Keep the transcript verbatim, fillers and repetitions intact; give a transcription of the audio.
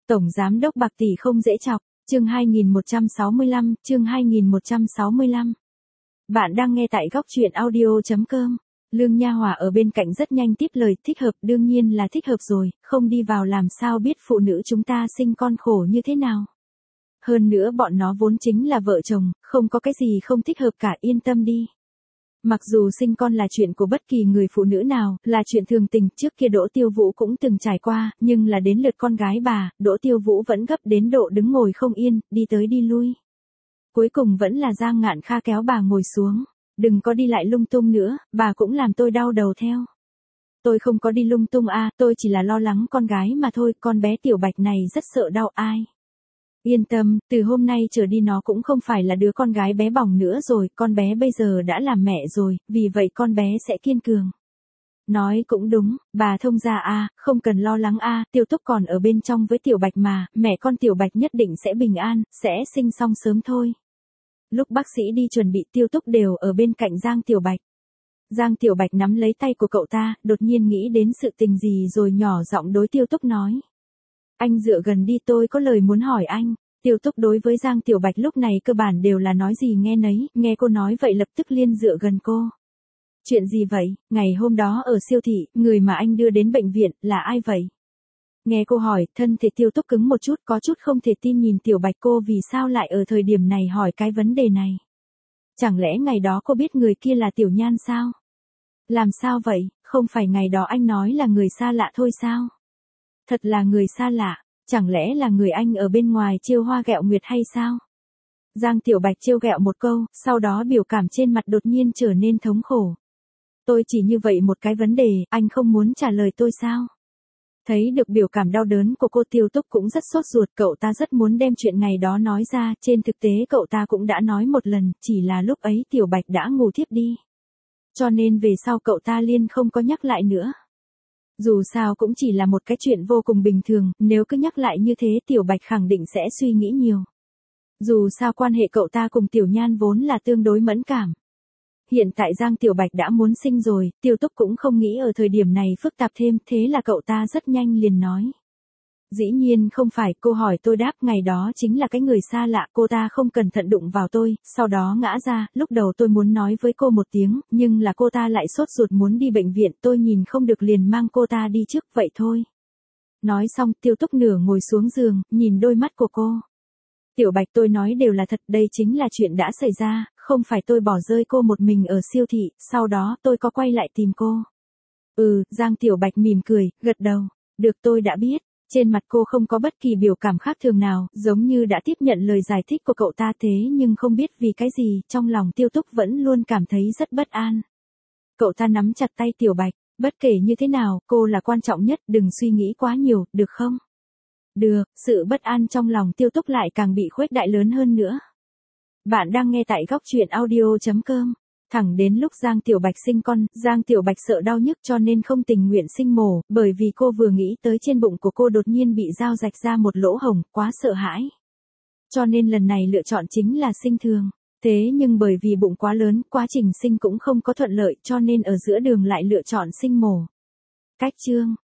Tổng giám đốc bạc tỷ không dễ chọc, chương hai nghìn một trăm sáu mươi lăm, chương hai nghìn một trăm sáu mươi lăm. Bạn đang nghe tại góc truyện audio chấm com. Lương Nha Hòa ở bên cạnh rất nhanh tiếp lời, thích hợp, đương nhiên là thích hợp rồi, không đi vào làm sao biết phụ nữ chúng ta sinh con khổ như thế nào. Hơn nữa bọn nó vốn chính là vợ chồng, không có cái gì không thích hợp cả, yên tâm đi. Mặc dù sinh con là chuyện của bất kỳ người phụ nữ nào, là chuyện thường tình, trước kia Đỗ Tiêu Vũ cũng từng trải qua, nhưng là đến lượt con gái bà, Đỗ Tiêu Vũ vẫn gấp đến độ đứng ngồi không yên, đi tới đi lui. Cuối cùng vẫn là Giang Ngạn Kha kéo bà ngồi xuống, đừng có đi lại lung tung nữa, bà cũng làm tôi đau đầu theo. Tôi không có đi lung tung à, tôi chỉ là lo lắng con gái mà thôi, con bé Tiểu Bạch này rất sợ đau ai. Yên tâm, từ hôm nay trở đi nó cũng không phải là đứa con gái bé bỏng nữa rồi, con bé bây giờ đã làm mẹ rồi, vì vậy con bé sẽ kiên cường. Nói cũng đúng, bà thông gia a, không cần lo lắng a, Tiêu Túc còn ở bên trong với Tiểu Bạch mà, mẹ con Tiểu Bạch nhất định sẽ bình an, sẽ sinh xong sớm thôi. Lúc bác sĩ đi chuẩn bị, Tiêu Túc đều ở bên cạnh Giang Tiểu Bạch. Giang Tiểu Bạch nắm lấy tay của cậu ta, đột nhiên nghĩ đến sự tình gì rồi nhỏ giọng đối Tiêu Túc nói. Anh dựa gần đi, tôi có lời muốn hỏi anh. Tiêu Túc đối với Giang Tiểu Bạch lúc này cơ bản đều là nói gì nghe nấy, nghe cô nói vậy lập tức liên dựa gần cô. Chuyện gì vậy, ngày hôm đó ở siêu thị, người mà anh đưa đến bệnh viện, là ai vậy? Nghe cô hỏi, thân thể Tiêu Túc cứng một chút, có chút không thể tin nhìn Tiểu Bạch, cô vì sao lại ở thời điểm này hỏi cái vấn đề này? Chẳng lẽ ngày đó cô biết người kia là Tiểu Nhan sao? Làm sao vậy, không phải ngày đó anh nói là người xa lạ thôi sao? Thật là người xa lạ, chẳng lẽ là người anh ở bên ngoài trêu hoa ghẹo nguyệt hay sao? Giang Tiểu Bạch trêu ghẹo một câu, sau đó biểu cảm trên mặt đột nhiên trở nên thống khổ. Tôi chỉ như vậy một cái vấn đề, anh không muốn trả lời tôi sao? Thấy được biểu cảm đau đớn của cô, Tiêu Túc cũng rất sốt ruột, cậu ta rất muốn đem chuyện ngày đó nói ra, trên thực tế cậu ta cũng đã nói một lần, chỉ là lúc ấy Tiểu Bạch đã ngủ thiếp đi. Cho nên về sau cậu ta liên không có nhắc lại nữa. Dù sao cũng chỉ là một cái chuyện vô cùng bình thường, nếu cứ nhắc lại như thế Tiểu Bạch khẳng định sẽ suy nghĩ nhiều. Dù sao quan hệ cậu ta cùng Tiểu Nhan vốn là tương đối mẫn cảm. Hiện tại Giang Tiểu Bạch đã muốn sinh rồi, Tiêu Túc cũng không nghĩ ở thời điểm này phức tạp thêm, thế là cậu ta rất nhanh liền nói. Dĩ nhiên không phải, cô hỏi tôi đáp, ngày đó chính là cái người xa lạ, cô ta không cẩn thận đụng vào tôi, sau đó ngã ra, lúc đầu tôi muốn nói với cô một tiếng, nhưng là cô ta lại sốt ruột muốn đi bệnh viện, tôi nhìn không được liền mang cô ta đi trước, vậy thôi. Nói xong, Tiêu Túc nửa ngồi xuống giường, nhìn đôi mắt của cô. Tiểu Bạch, tôi nói đều là thật, đây chính là chuyện đã xảy ra, không phải tôi bỏ rơi cô một mình ở siêu thị, sau đó tôi có quay lại tìm cô. Ừ, Giang Tiểu Bạch mỉm cười, gật đầu, được, tôi đã biết. Trên mặt cô không có bất kỳ biểu cảm khác thường nào, giống như đã tiếp nhận lời giải thích của cậu ta, thế nhưng không biết vì cái gì, trong lòng Tiêu Túc vẫn luôn cảm thấy rất bất an. Cậu ta nắm chặt tay Tiểu Bạch, bất kể như thế nào, cô là quan trọng nhất, đừng suy nghĩ quá nhiều, được không? Được, sự bất an trong lòng Tiêu Túc lại càng bị khuếch đại lớn hơn nữa. Bạn đang nghe tại góc truyện audio chấm com. Thẳng đến lúc Giang Tiểu Bạch sinh con, Giang Tiểu Bạch sợ đau nhức cho nên không tình nguyện sinh mổ, bởi vì cô vừa nghĩ tới trên bụng của cô đột nhiên bị dao rạch ra một lỗ hổng, quá sợ hãi. Cho nên lần này lựa chọn chính là sinh thường. Thế nhưng bởi vì bụng quá lớn, quá trình sinh cũng không có thuận lợi, cho nên ở giữa đường lại lựa chọn sinh mổ. Cách chương,